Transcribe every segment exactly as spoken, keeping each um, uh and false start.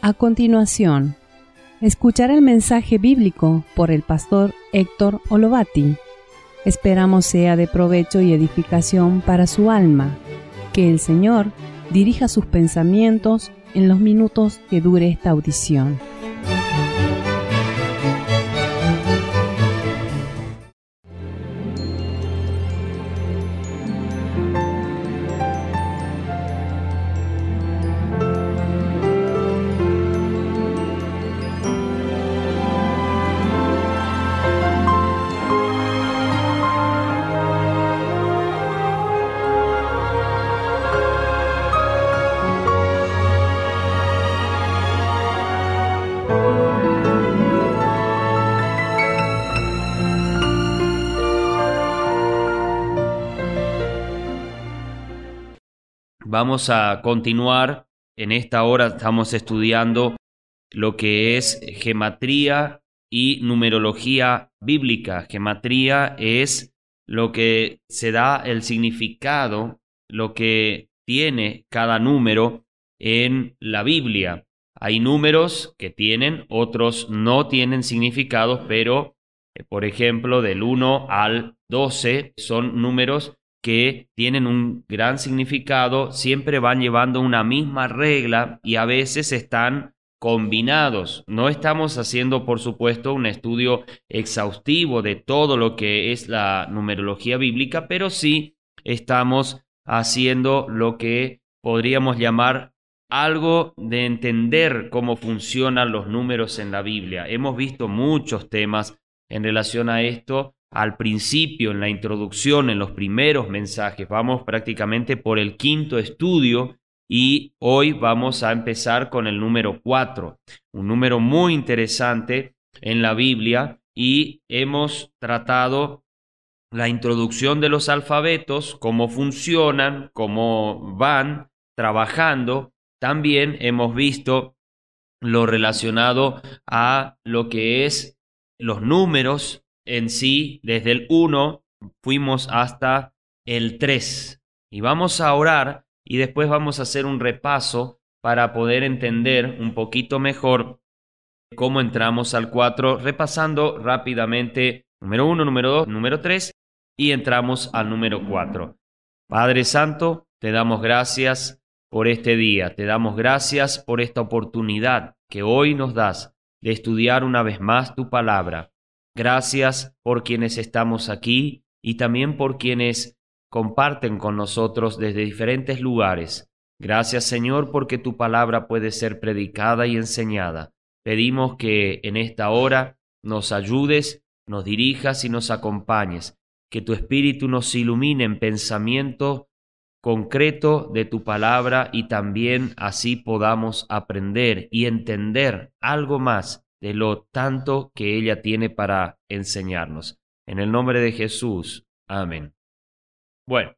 A continuación, escuchar el mensaje bíblico por el pastor Héctor Olovati. Esperamos sea de provecho y edificación para su alma. Que el Señor dirija sus pensamientos en los minutos que dure esta audición. Vamos a continuar. En esta hora estamos estudiando lo que es gematría y numerología bíblica. Gematría es lo que se da el significado, lo que tiene cada número en la Biblia. Hay números que tienen, otros no tienen significados, pero, por ejemplo, del uno al doce son números que tienen un gran significado, siempre van llevando una misma regla y a veces están combinados. No estamos haciendo, por supuesto, un estudio exhaustivo de todo lo que es la numerología bíblica, pero sí estamos haciendo lo que podríamos llamar algo de entender cómo funcionan los números en la Biblia. Hemos visto muchos temas en relación a esto. Al principio, en la introducción, en los primeros mensajes, vamos prácticamente por el quinto estudio y hoy vamos a empezar con el número cuatro, un número muy interesante en la Biblia, y hemos tratado la introducción de los alfabetos, cómo funcionan, cómo van trabajando. También hemos visto lo relacionado a lo que es los números en sí. Desde el uno fuimos hasta el tres. Y vamos a orar y después vamos a hacer un repaso para poder entender un poquito mejor cómo entramos al cuatro, repasando rápidamente número uno, número dos, número tres y entramos al número cuatro. Padre Santo, te damos gracias por este día, te damos gracias por esta oportunidad que hoy nos das de estudiar una vez más tu palabra. Gracias por quienes estamos aquí y también por quienes comparten con nosotros desde diferentes lugares. Gracias, Señor, porque tu palabra puede ser predicada y enseñada. Pedimos que en esta hora nos ayudes, nos dirijas y nos acompañes, que tu Espíritu nos ilumine en pensamiento concreto de tu palabra y también así podamos aprender y entender algo más de lo tanto que ella tiene para enseñarnos. En el nombre de Jesús. Amén. Bueno,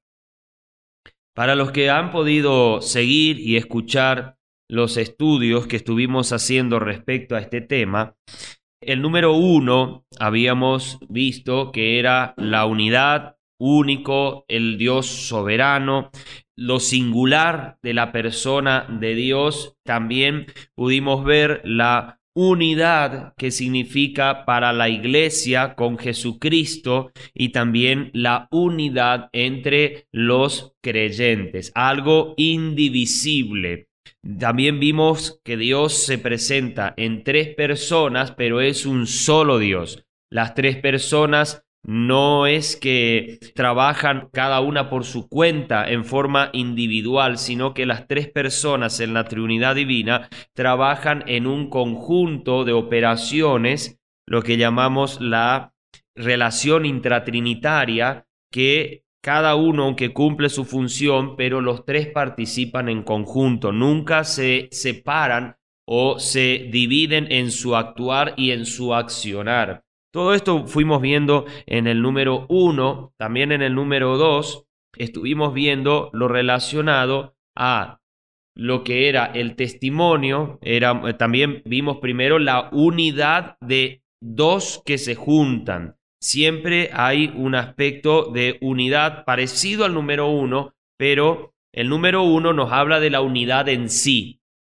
para los que han podido seguir y escuchar los estudios que estuvimos haciendo respecto a este tema, el número uno habíamos visto que era la unidad, único, el Dios soberano, lo singular de la persona de Dios. También pudimos ver la unidad que significa para la iglesia con Jesucristo y también la unidad entre los creyentes, algo indivisible. También vimos que Dios se presenta en tres personas, pero es un solo Dios. Las tres personas no es que trabajan cada una por su cuenta en forma individual, sino que las tres personas en la Trinidad Divina trabajan en un conjunto de operaciones, lo que llamamos la relación intratrinitaria, que cada uno aunque cumple su función, pero los tres participan en conjunto, nunca se separan o se dividen en su actuar y en su accionar. Todo esto fuimos viendo en el número uno, también en el número dos estuvimos viendo lo relacionado a lo que era el testimonio. Era, también vimos primero la unidad de dos que se juntan. Siempre hay un aspecto de unidad parecido al número uno, pero el número uno nos habla de la unidad en sí.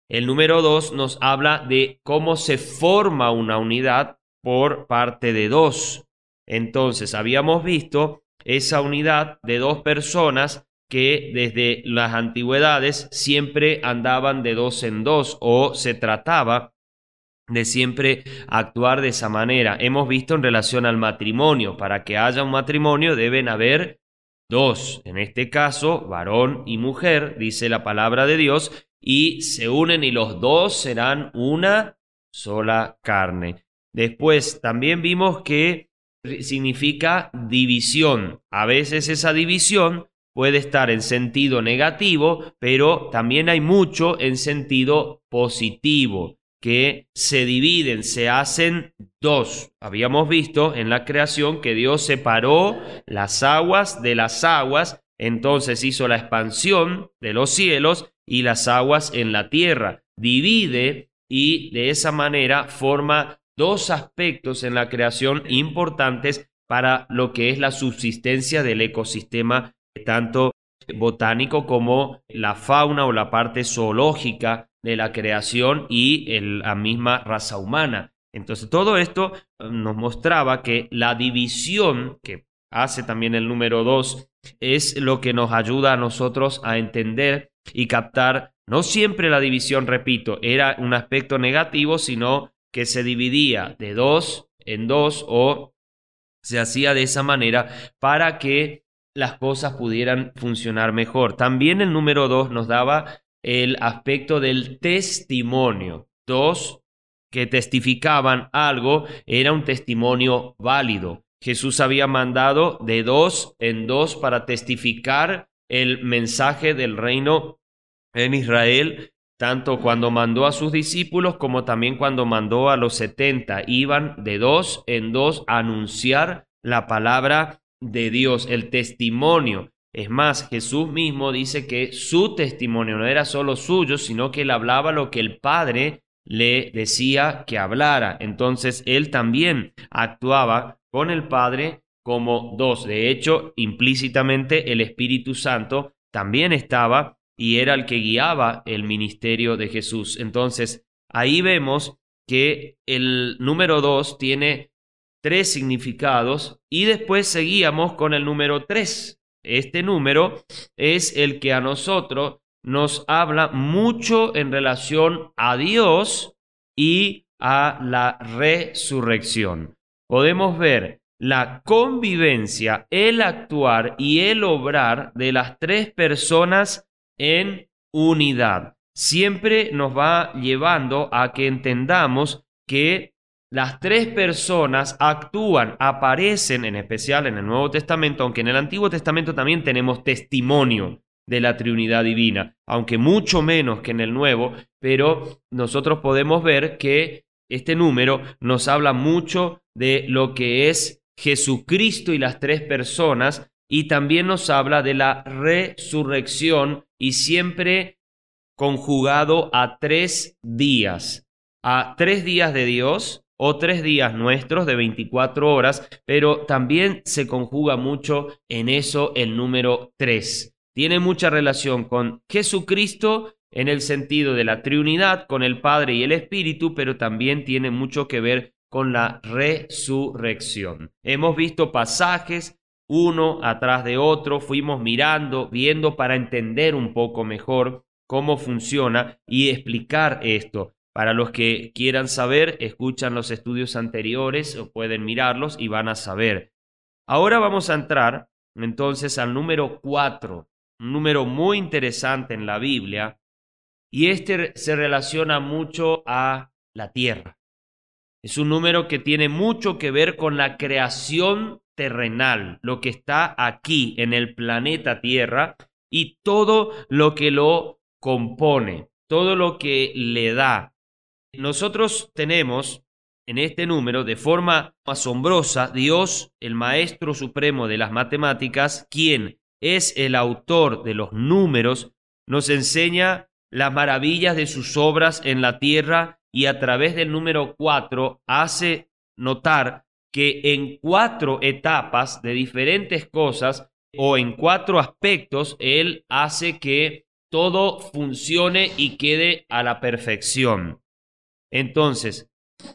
El número dos nos habla de cómo se forma una unidad por parte de dos. Entonces, habíamos visto esa unidad de dos personas que desde las antigüedades siempre andaban de dos en dos, o se trataba de siempre actuar de esa manera. Hemos visto en relación al matrimonio, para que haya un matrimonio deben haber dos, en este caso varón y mujer, dice la palabra de Dios, y se unen y los dos serán una sola carne. Después también vimos que significa división. A veces esa división puede estar en sentido negativo, pero también hay mucho en sentido positivo, que se dividen, se hacen dos. Habíamos visto en la creación que Dios separó las aguas de las aguas, entonces hizo la expansión de los cielos y las aguas en la tierra. Divide y de esa manera forma dos aspectos en la creación importantes para lo que es la subsistencia del ecosistema, tanto botánico como la fauna o la parte zoológica de la creación y el, la misma raza humana. Entonces todo esto nos mostraba que la división que hace también el número dos es lo que nos ayuda a nosotros a entender y captar. No siempre la división, repito, era un aspecto negativo, sino que se dividía de dos en dos o se hacía de esa manera para que las cosas pudieran funcionar mejor. También el número dos nos daba el aspecto del testimonio. Dos que testificaban algo era un testimonio válido. Jesús había mandado de dos en dos para testificar el mensaje del reino en Israel, tanto cuando mandó a sus discípulos como también cuando mandó a los setenta. Iban de dos en dos a anunciar la palabra de Dios, el testimonio. Es más, Jesús mismo dice que su testimonio no era solo suyo, sino que él hablaba lo que el Padre le decía que hablara. Entonces, él también actuaba con el Padre como dos. De hecho, implícitamente el Espíritu Santo también estaba y era el que guiaba el ministerio de Jesús. Entonces, ahí vemos que el número dos tiene tres significados y después seguíamos con el número tres. Este número es el que a nosotros nos habla mucho en relación a Dios y a la resurrección. Podemos ver la convivencia, el actuar y el obrar de las tres personas en unidad. Siempre nos va llevando a que entendamos que las tres personas actúan, aparecen, en especial en el Nuevo Testamento, aunque en el Antiguo Testamento también tenemos testimonio de la Trinidad Divina, aunque mucho menos que en el Nuevo, pero nosotros podemos ver que este número nos habla mucho de lo que es Jesucristo y las tres personas, y también nos habla de la resurrección, y siempre conjugado a tres días, a tres días de Dios o tres días nuestros de veinticuatro horas, pero también se conjuga mucho en eso el número tres. Tiene mucha relación con Jesucristo en el sentido de la Trinidad, con el Padre y el Espíritu, pero también tiene mucho que ver con la resurrección. Hemos visto pasajes uno atrás de otro, fuimos mirando, viendo para entender un poco mejor cómo funciona y explicar esto. Para los que quieran saber, escuchan los estudios anteriores o pueden mirarlos y van a saber. Ahora vamos a entrar entonces al número cuatro, un número muy interesante en la Biblia, y este se relaciona mucho a la tierra. Es un número que tiene mucho que ver con la creación terrenal, lo que está aquí en el planeta Tierra y todo lo que lo compone, todo lo que le da. Nosotros tenemos en este número, de forma asombrosa, Dios, el Maestro Supremo de las Matemáticas, quien es el autor de los números, nos enseña las maravillas de sus obras en la tierra, y a través del número cuatro hace notar que en cuatro etapas de diferentes cosas o en cuatro aspectos, Él hace que todo funcione y quede a la perfección. Entonces,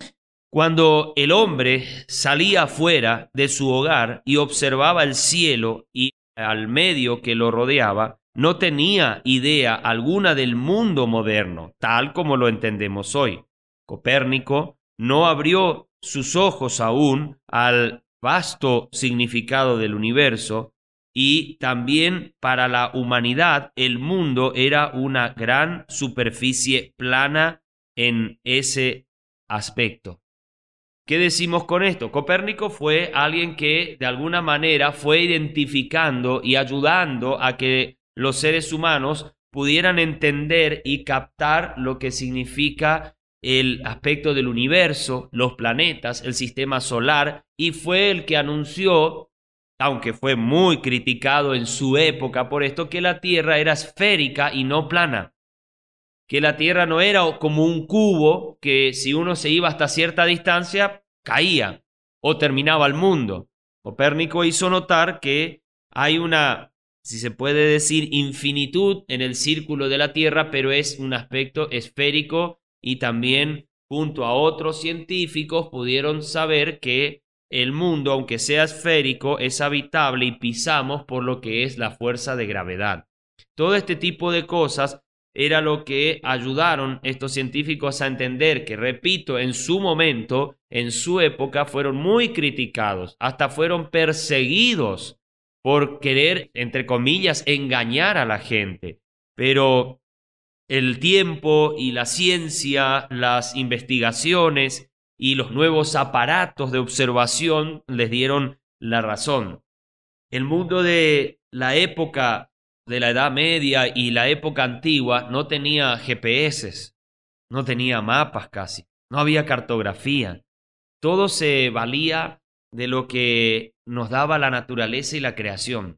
cuando el hombre salía afuera de su hogar y observaba el cielo y al medio que lo rodeaba, no tenía idea alguna del mundo moderno, tal como lo entendemos hoy. Copérnico no abrió sus ojos aún al vasto significado del universo, y también para la humanidad el mundo era una gran superficie plana en ese aspecto. ¿Qué decimos con esto? Copérnico fue alguien que de alguna manera fue identificando y ayudando a que los seres humanos pudieran entender y captar lo que significa el aspecto del universo, los planetas, el sistema solar, y fue el que anunció, aunque fue muy criticado en su época por esto, que la Tierra era esférica y no plana. Que la Tierra no era como un cubo que si uno se iba hasta cierta distancia caía o terminaba el mundo. Copérnico hizo notar que hay una, si se puede decir, infinitud en el círculo de la Tierra, pero es un aspecto esférico, y también junto a otros científicos pudieron saber que el mundo, aunque sea esférico, es habitable y pisamos por lo que es la fuerza de gravedad. Todo este tipo de cosas era lo que ayudaron estos científicos a entender que, repito, en su momento, en su época, fueron muy criticados, hasta fueron perseguidos por querer, entre comillas, engañar a la gente. Pero el tiempo y la ciencia, las investigaciones y los nuevos aparatos de observación les dieron la razón. El mundo de la época de la Edad Media y la época antigua no tenía G P S, no tenía mapas casi, no había cartografía. Todo se valía de lo que nos daba la naturaleza y la creación.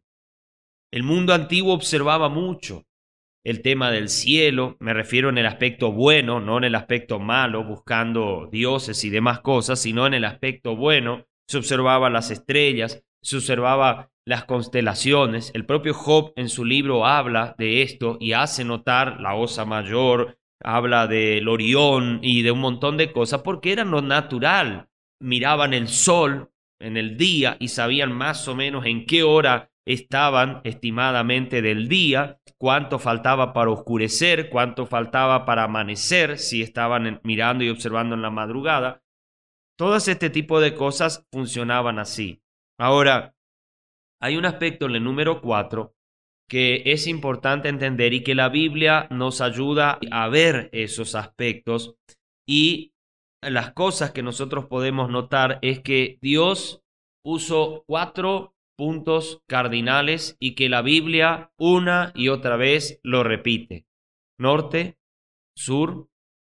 El mundo antiguo observaba mucho el tema del cielo, me refiero en el aspecto bueno, no en el aspecto malo, buscando dioses y demás cosas, sino en el aspecto bueno. Se observaba las estrellas, se observaba las constelaciones. El propio Job en su libro habla de esto y hace notar la Osa Mayor, habla del Orión y de un montón de cosas, porque era lo natural. Miraban el sol en el día y sabían más o menos en qué hora estaban estimadamente del día, cuánto faltaba para oscurecer, cuánto faltaba para amanecer, si estaban mirando y observando en la madrugada. Todo este tipo de cosas funcionaban así. Ahora, hay un aspecto en el número cuatro que es importante entender y que la Biblia nos ayuda a ver esos aspectos, y las cosas que nosotros podemos notar es que Dios puso cuatro puntos cardinales y que la Biblia una y otra vez lo repite: norte, sur,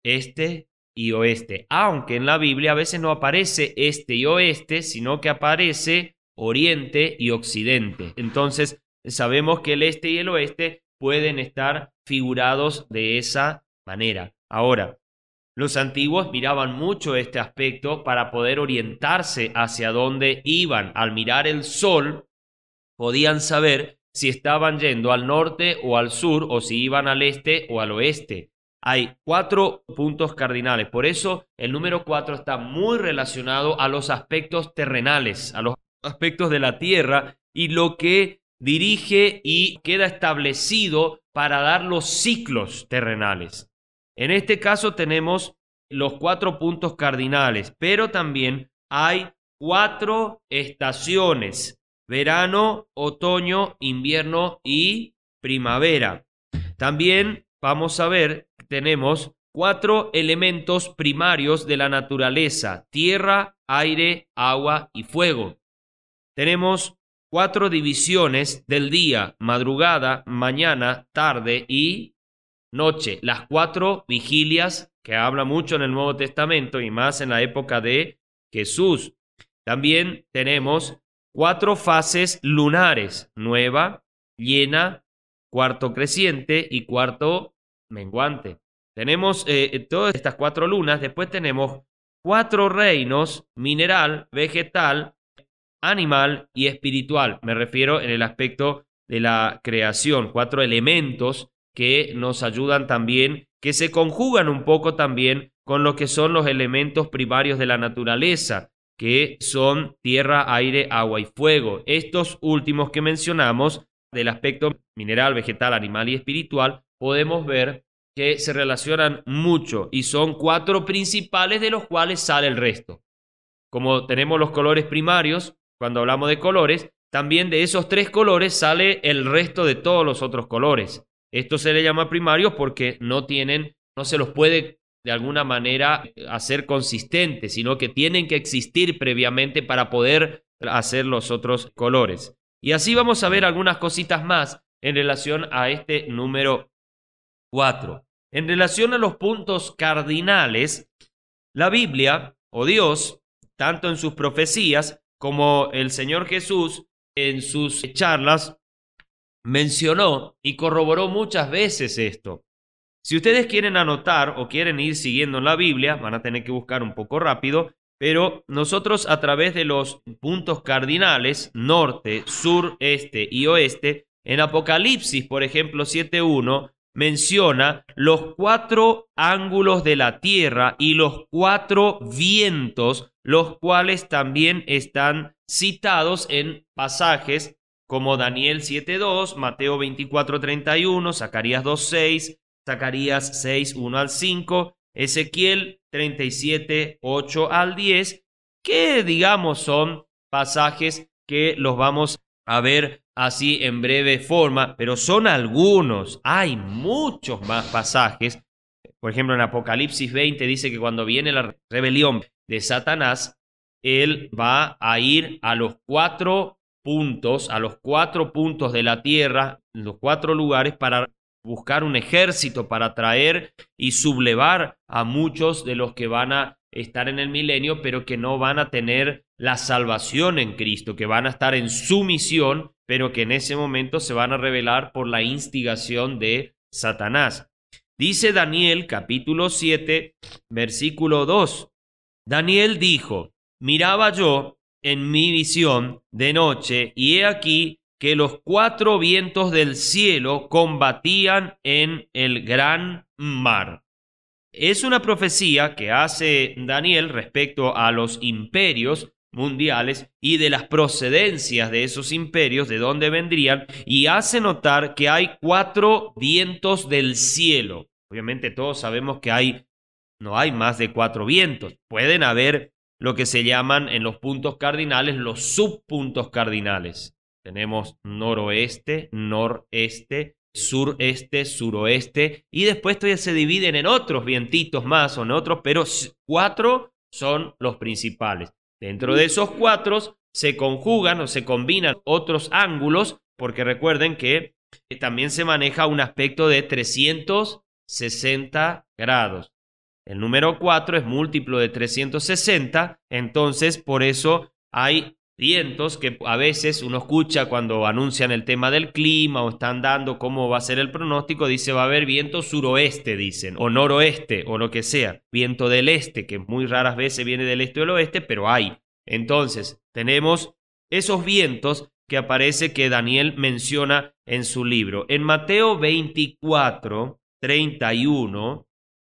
este y oeste. Aunque en la Biblia a veces no aparece este y oeste, sino que aparece oriente y occidente. Entonces sabemos que el este y el oeste pueden estar figurados de esa manera. Ahora, los antiguos miraban mucho este aspecto para poder orientarse hacia dónde iban. Al mirar el sol, podían saber si estaban yendo al norte o al sur, o si iban al este o al oeste. Hay cuatro puntos cardinales. Por eso el número cuatro está muy relacionado a los aspectos terrenales, a los aspectos de la tierra y lo que dirige y queda establecido para dar los ciclos terrenales. En este caso tenemos los cuatro puntos cardinales, pero también hay cuatro estaciones: verano, otoño, invierno y primavera. También vamos a ver que tenemos cuatro elementos primarios de la naturaleza: tierra, aire, agua y fuego. Tenemos cuatro divisiones del día: madrugada, mañana, tarde y noche. Las cuatro vigilias que habla mucho en el Nuevo Testamento y más en la época de Jesús. También tenemos cuatro fases lunares: nueva, llena, cuarto creciente y cuarto menguante. Tenemos eh, todas estas cuatro lunas. Después tenemos cuatro reinos: mineral, vegetal, animal y espiritual. Me refiero en el aspecto de la creación, cuatro elementos que nos ayudan también, que se conjugan un poco también con lo que son los elementos primarios de la naturaleza, que son tierra, aire, agua y fuego. Estos últimos que mencionamos, del aspecto mineral, vegetal, animal y espiritual, podemos ver que se relacionan mucho y son cuatro principales de los cuales sale el resto. Como tenemos los colores primarios, cuando hablamos de colores, también de esos tres colores sale el resto de todos los otros colores. Esto se le llama primarios porque no tienen, no se los puede de alguna manera hacer consistentes, sino que tienen que existir previamente para poder hacer los otros colores. Y así vamos a ver algunas cositas más en relación a este número cuatro. En relación a los puntos cardinales, la Biblia o Dios, tanto en sus profecías como el Señor Jesús en sus charlas, mencionó y corroboró muchas veces esto. Si ustedes quieren anotar o quieren ir siguiendo en la Biblia, van a tener que buscar un poco rápido, pero nosotros a través de los puntos cardinales, norte, sur, este y oeste, en Apocalipsis, por ejemplo, siete uno, menciona los cuatro ángulos de la tierra y los cuatro vientos, los cuales también están citados en pasajes como Daniel siete dos, Mateo veinticuatro treinta y uno, Zacarías dos seis, Zacarías seis uno al cinco, Ezequiel treinta y siete ocho al diez, que digamos son pasajes que los vamos a ver así en breve forma, pero son algunos, hay muchos más pasajes. Por ejemplo, en Apocalipsis veinte dice que cuando viene la rebelión de Satanás, él va a ir a los cuatro puntos, a los cuatro puntos de la tierra, los cuatro lugares para buscar un ejército para traer y sublevar a muchos de los que van a estar en el milenio, pero que no van a tener la salvación en Cristo, que van a estar en su misión, pero que en ese momento se van a rebelar por la instigación de Satanás. Dice Daniel capítulo siete, versículo dos. Daniel dijo: miraba yo en mi visión de noche, y he aquí que los cuatro vientos del cielo combatían en el gran mar. Es una profecía que hace Daniel respecto a los imperios mundiales y de las procedencias de esos imperios, de dónde vendrían, y hace notar que hay cuatro vientos del cielo. Obviamente todos sabemos que hay, no hay más de cuatro vientos. Pueden haber lo que se llaman en los puntos cardinales los subpuntos cardinales. Tenemos noroeste, noreste, sureste, suroeste, y después todavía se dividen en otros vientitos más o en otros, pero cuatro son los principales. Dentro de esos cuatro se conjugan o se combinan otros ángulos, porque recuerden que también se maneja un aspecto de trescientos sesenta grados. El número cuatro es múltiplo de trescientos sesenta, entonces por eso hay vientos que a veces uno escucha cuando anuncian el tema del clima o están dando cómo va a ser el pronóstico, dice va a haber viento suroeste, dicen, o noroeste, o lo que sea, viento del este, que muy raras veces viene del este o del oeste, pero hay. Entonces, tenemos esos vientos que aparece que Daniel menciona en su libro. En Mateo veinticuatro, treinta y uno,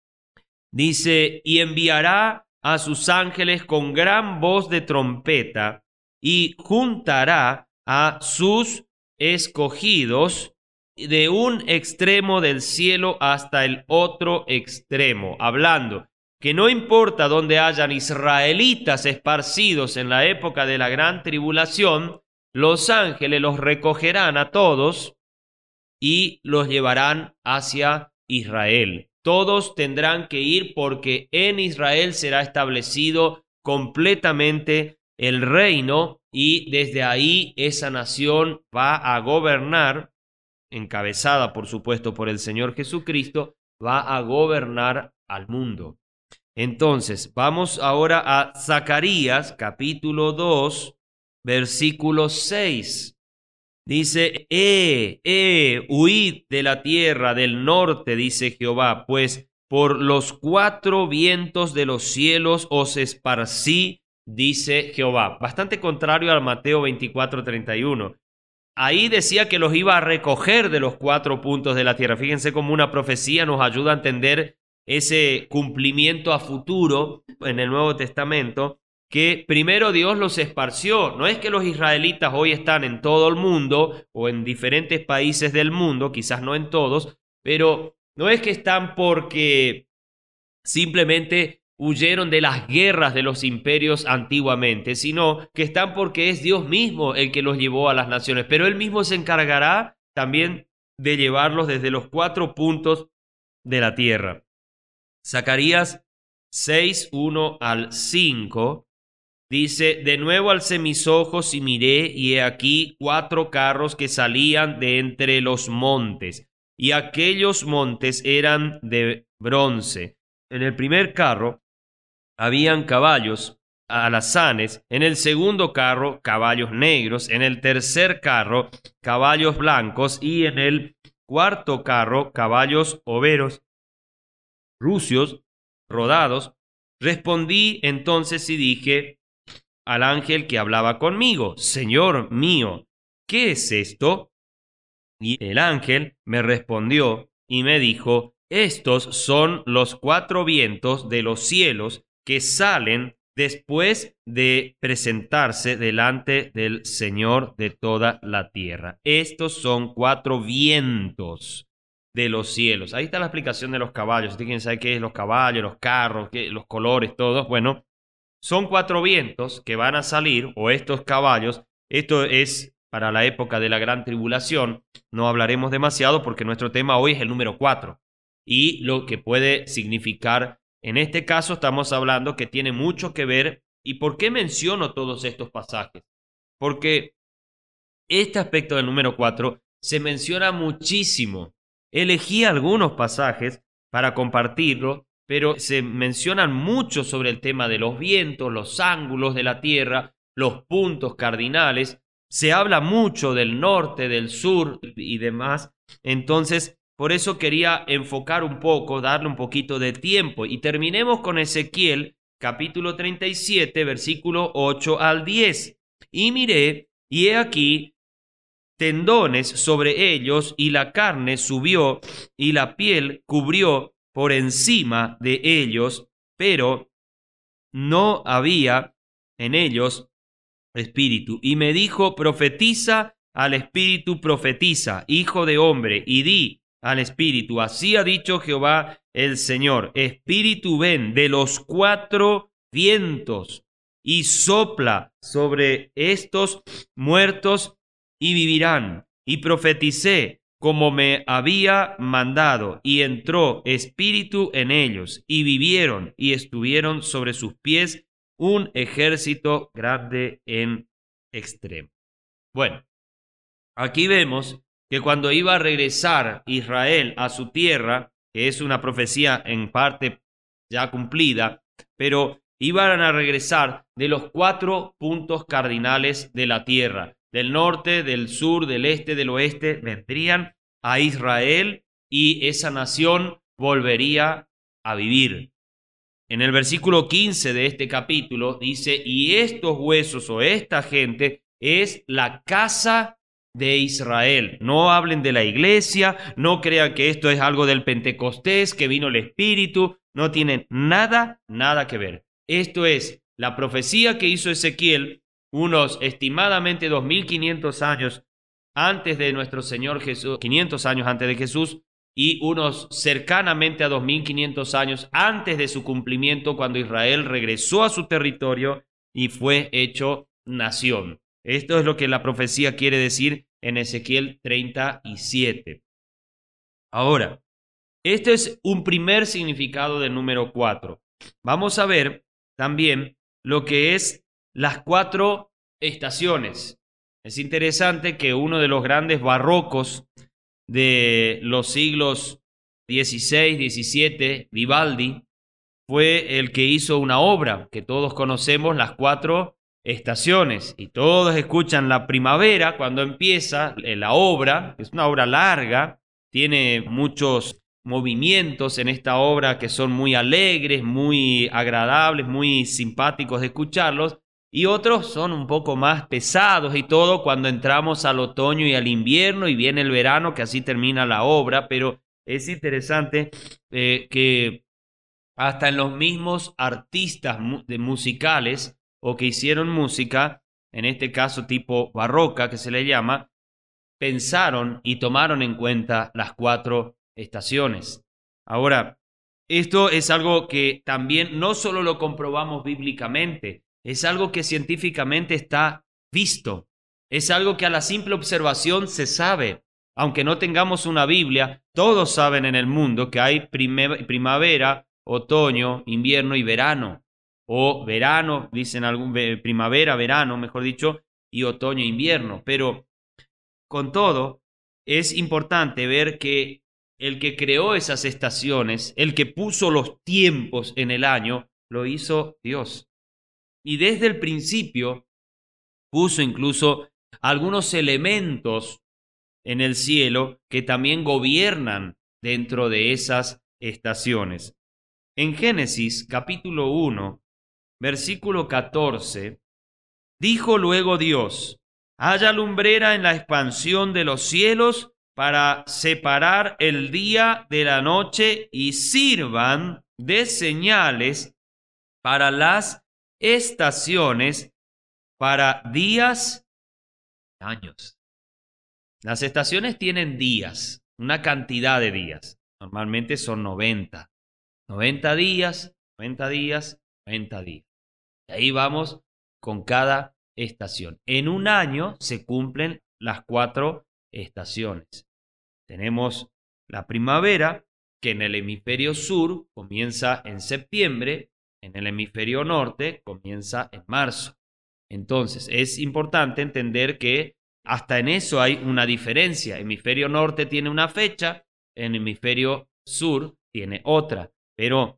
dice: y enviará a sus ángeles con gran voz de trompeta, y juntará a sus escogidos de un extremo del cielo hasta el otro extremo. Hablando que no importa dónde hayan israelitas esparcidos en la época de la gran tribulación, los ángeles los recogerán a todos y los llevarán hacia Israel. Todos tendrán que ir porque en Israel será establecido completamente el reino y desde ahí esa nación va a gobernar, encabezada por supuesto por el Señor Jesucristo, va a gobernar al mundo. Entonces, vamos ahora a Zacarías capítulo dos, versículo seis. Dice: eh, eh, huid de la tierra del norte, dice Jehová, pues por los cuatro vientos de los cielos os esparcí, dice Jehová. Bastante contrario al Mateo veinticuatro treinta y uno. ahí decía que los iba a recoger de los cuatro puntos de la tierra. Fíjense cómo una profecía nos ayuda a entender ese cumplimiento a futuro en el Nuevo Testamento, que primero Dios los esparció. No es que los israelitas hoy están en todo el mundo o en diferentes países del mundo, quizás no en todos, pero no es que están porque simplemente huyeron de las guerras de los imperios antiguamente, sino que están porque es Dios mismo el que los llevó a las naciones, pero Él mismo se encargará también de llevarlos desde los cuatro puntos de la tierra. Zacarías seis, uno al cinco dice: de nuevo alcé mis ojos y miré, y he aquí cuatro carros que salían de entre los montes, y aquellos montes eran de bronce. En el primer carro habían caballos alazanes, en el segundo carro caballos negros, en el tercer carro caballos blancos, y en el cuarto carro caballos overos, rucios, rodados. Respondí entonces y dije al ángel que hablaba conmigo: Señor mío, ¿qué es esto? Y el ángel me respondió y me dijo: estos son los cuatro vientos de los cielos que salen después de presentarse delante del Señor de toda la tierra. Estos son cuatro vientos de los cielos. Ahí está la explicación de los caballos. ¿Usted quién sabe qué es los caballos, los carros, qué, los colores, todos? Bueno, son cuatro vientos que van a salir, o estos caballos. Esto es para la época de la gran tribulación. No hablaremos demasiado porque nuestro tema hoy es el número cuatro. Y lo que puede significar, en este caso estamos hablando que tiene mucho que ver. ¿Y por qué menciono todos estos pasajes? Porque este aspecto del número cuatro se menciona muchísimo. Elegí algunos pasajes para compartirlo, pero se mencionan mucho sobre el tema de los vientos, los ángulos de la tierra, los puntos cardinales. Se habla mucho del norte, del sur y demás. Entonces, por eso quería enfocar un poco, darle un poquito de tiempo. Y terminemos con Ezequiel, capítulo treinta y siete, versículo ocho al diez. Y miré, y he aquí tendones sobre ellos, y la carne subió, y la piel cubrió por encima de ellos, pero no había en ellos espíritu. Y me dijo: profetiza al espíritu, profetiza, hijo de hombre, y di al espíritu: así ha dicho Jehová el Señor, espíritu, ven de los cuatro vientos y sopla sobre estos muertos y vivirán. Y profeticé como me había mandado, y entró espíritu en ellos, y vivieron, y estuvieron sobre sus pies un ejército grande en extremo. Bueno, aquí vemos que cuando iba a regresar Israel a su tierra, que es una profecía en parte ya cumplida, pero iban a regresar de los cuatro puntos cardinales de la tierra, del norte, del sur, del este, del oeste, vendrían a Israel y esa nación volvería a vivir. En el versículo quince de este capítulo dice: y estos huesos o esta gente es la casa de Israel. No hablen de la iglesia, no crean que esto es algo del Pentecostés, que vino el Espíritu, no tienen nada, nada que ver. Esto es la profecía que hizo Ezequiel unos estimadamente dos mil quinientos años antes de nuestro Señor Jesús, quinientos años antes de Jesús, y unos cercanamente a dos mil quinientos años antes de su cumplimiento, cuando Israel regresó a su territorio y fue hecho nación. Esto es lo que la profecía quiere decir en Ezequiel treinta y siete. Ahora, este es un primer significado del número cuatro. Vamos a ver también lo que es las cuatro estaciones. Es interesante que uno de los grandes barrocos de los siglos dieciséis, diecisiete, Vivaldi, fue el que hizo una obra que todos conocemos, las cuatro estaciones, y todos escuchan la primavera cuando empieza la obra. Es una obra larga, tiene muchos movimientos en esta obra que son muy alegres, muy agradables, muy simpáticos de escucharlos, y otros son un poco más pesados y todo cuando entramos al otoño y al invierno y viene el verano, que así termina la obra, pero es interesante eh, que hasta en los mismos artistas mu de musicales o que hicieron música, en este caso tipo barroca que se le llama, pensaron y tomaron en cuenta las cuatro estaciones. Ahora, esto es algo que también no solo lo comprobamos bíblicamente, es algo que científicamente está visto, es algo que a la simple observación se sabe. Aunque no tengamos una Biblia, todos saben en el mundo que hay primavera, otoño, invierno y verano. O verano, dicen algún, primavera, verano, mejor dicho, y otoño, invierno. Pero con todo, es importante ver que el que creó esas estaciones, el que puso los tiempos en el año, lo hizo Dios. Y desde el principio puso incluso algunos elementos en el cielo que también gobiernan dentro de esas estaciones. En Génesis capítulo uno, versículo catorce, dijo luego Dios: haya lumbrera en la expansión de los cielos para separar el día de la noche y sirvan de señales para las estaciones, para días y años. Las estaciones tienen días, una cantidad de días. Normalmente son noventa. noventa días, noventa días, noventa días. Y ahí vamos con cada estación. En un año se cumplen las cuatro estaciones. Tenemos la primavera, que en el hemisferio sur comienza en septiembre, en el hemisferio norte comienza en marzo. Entonces, es importante entender que hasta en eso hay una diferencia. Hemisferio norte tiene una fecha, el hemisferio sur tiene otra, pero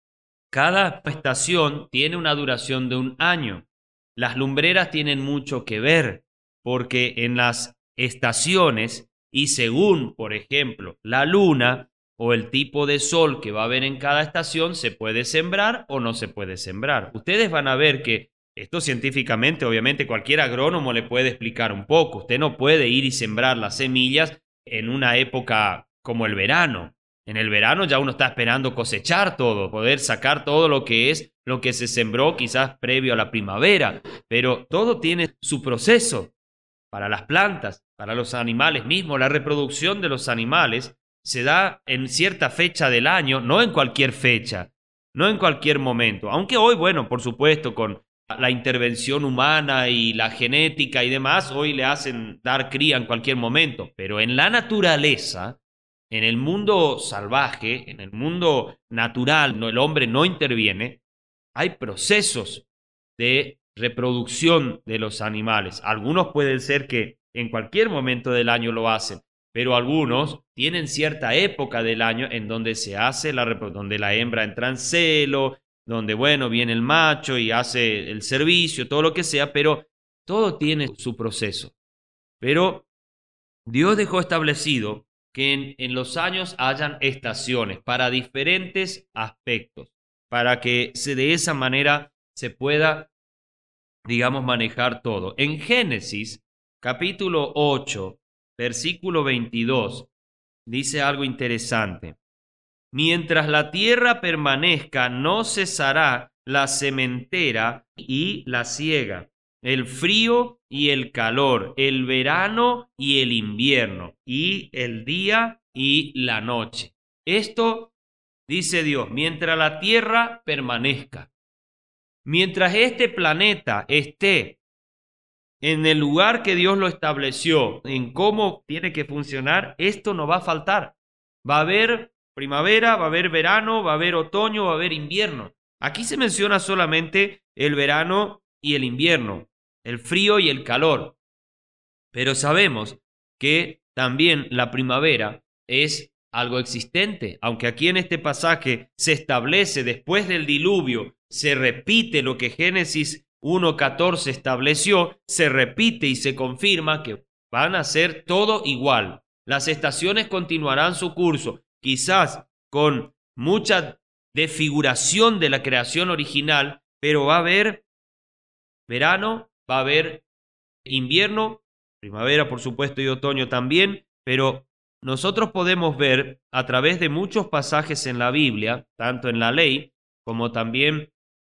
cada estación tiene una duración de un año. Las lumbreras tienen mucho que ver, porque en las estaciones, y según, por ejemplo, la luna o el tipo de sol que va a haber en cada estación, se puede sembrar o no se puede sembrar. Ustedes van a ver que esto científicamente, obviamente, cualquier agrónomo le puede explicar un poco. Usted no puede ir y sembrar las semillas en una época como el verano. En el verano ya uno está esperando cosechar todo, poder sacar todo lo que es lo que se sembró quizás previo a la primavera. Pero todo tiene su proceso. Para las plantas, para los animales mismos, la reproducción de los animales se da en cierta fecha del año, no en cualquier fecha, no en cualquier momento. Aunque hoy, bueno, por supuesto, con la intervención humana y la genética y demás, hoy le hacen dar cría en cualquier momento. Pero en la naturaleza, en el mundo salvaje, en el mundo natural, no, el hombre no interviene, hay procesos de reproducción de los animales. Algunos pueden ser que en cualquier momento del año lo hacen, pero algunos tienen cierta época del año en donde se hace la reproducción, donde la hembra entra en celo, donde, bueno, viene el macho y hace el servicio, todo lo que sea, pero todo tiene su proceso. Pero Dios dejó establecido que en, en los años hayan estaciones para diferentes aspectos, para que se, de esa manera se pueda, digamos, manejar todo. En Génesis, capítulo ocho, versículo veintidós, dice algo interesante. Mientras la tierra permanezca, no cesará la sementera y la siega, el frío y el calor, el verano y el invierno, y el día y la noche. Esto dice Dios, mientras la tierra permanezca. Mientras este planeta esté en el lugar que Dios lo estableció, en cómo tiene que funcionar, esto no va a faltar. Va a haber primavera, va a haber verano, va a haber otoño, va a haber invierno. Aquí se menciona solamente el verano y el invierno, el frío y el calor. Pero sabemos que también la primavera es algo existente, aunque aquí en este pasaje se establece después del diluvio, se repite lo que Génesis uno catorce estableció, se repite y se confirma que van a ser todo igual. Las estaciones continuarán su curso, quizás con mucha desfiguración de la creación original, pero va a haber verano, va a haber invierno, primavera por supuesto y otoño también, pero nosotros podemos ver a través de muchos pasajes en la Biblia, tanto en la ley como también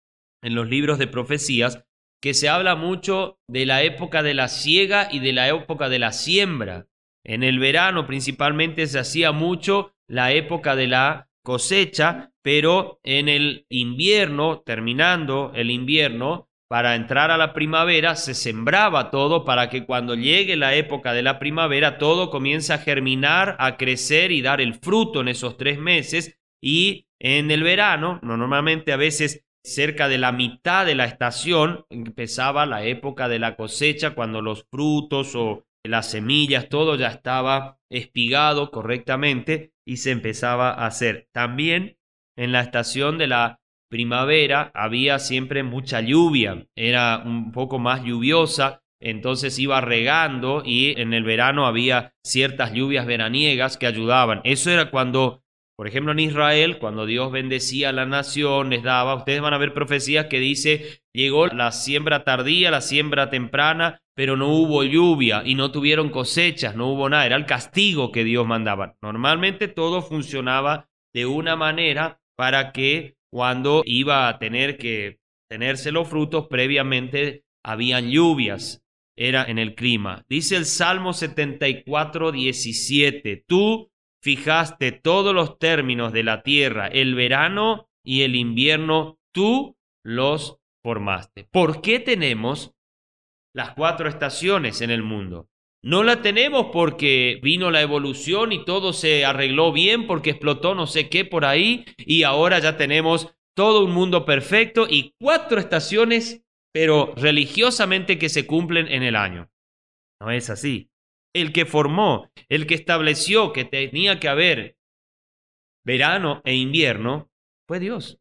en los libros de profecías, que se habla mucho de la época de la siega y de la época de la siembra. En el verano principalmente se hacía mucho la época de la cosecha, pero en el invierno, terminando el invierno, para entrar a la primavera, se sembraba todo para que cuando llegue la época de la primavera, todo comience a germinar, a crecer y dar el fruto en esos tres meses. Y en el verano, normalmente a veces cerca de la mitad de la estación, empezaba la época de la cosecha, cuando los frutos o las semillas, todo ya estaba espigado correctamente y se empezaba a hacer. También en la estación de la primavera había siempre mucha lluvia, era un poco más lluviosa, entonces iba regando y en el verano había ciertas lluvias veraniegas que ayudaban. Eso era cuando, por ejemplo, en Israel, cuando Dios bendecía a la nación, les daba, ustedes van a ver profecías que dice, llegó la siembra tardía, la siembra temprana, pero no hubo lluvia y no tuvieron cosechas, no hubo nada, era el castigo que Dios mandaba. Normalmente todo funcionaba de una manera para que cuando iba a tener que tenerse los frutos, previamente habían lluvias, era en el clima. Dice el Salmo setenta y cuatro, diecisiete, tú fijaste todos los términos de la tierra, el verano y el invierno, tú los formaste. ¿Por qué tenemos las cuatro estaciones en el mundo? No la tenemos porque vino la evolución y todo se arregló bien porque explotó no sé qué por ahí y ahora ya tenemos todo un mundo perfecto y cuatro estaciones, pero religiosamente que se cumplen en el año. No es así. El que formó, el que estableció que tenía que haber verano e invierno, fue Dios.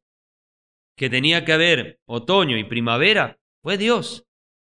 Que tenía que haber otoño y primavera, fue Dios.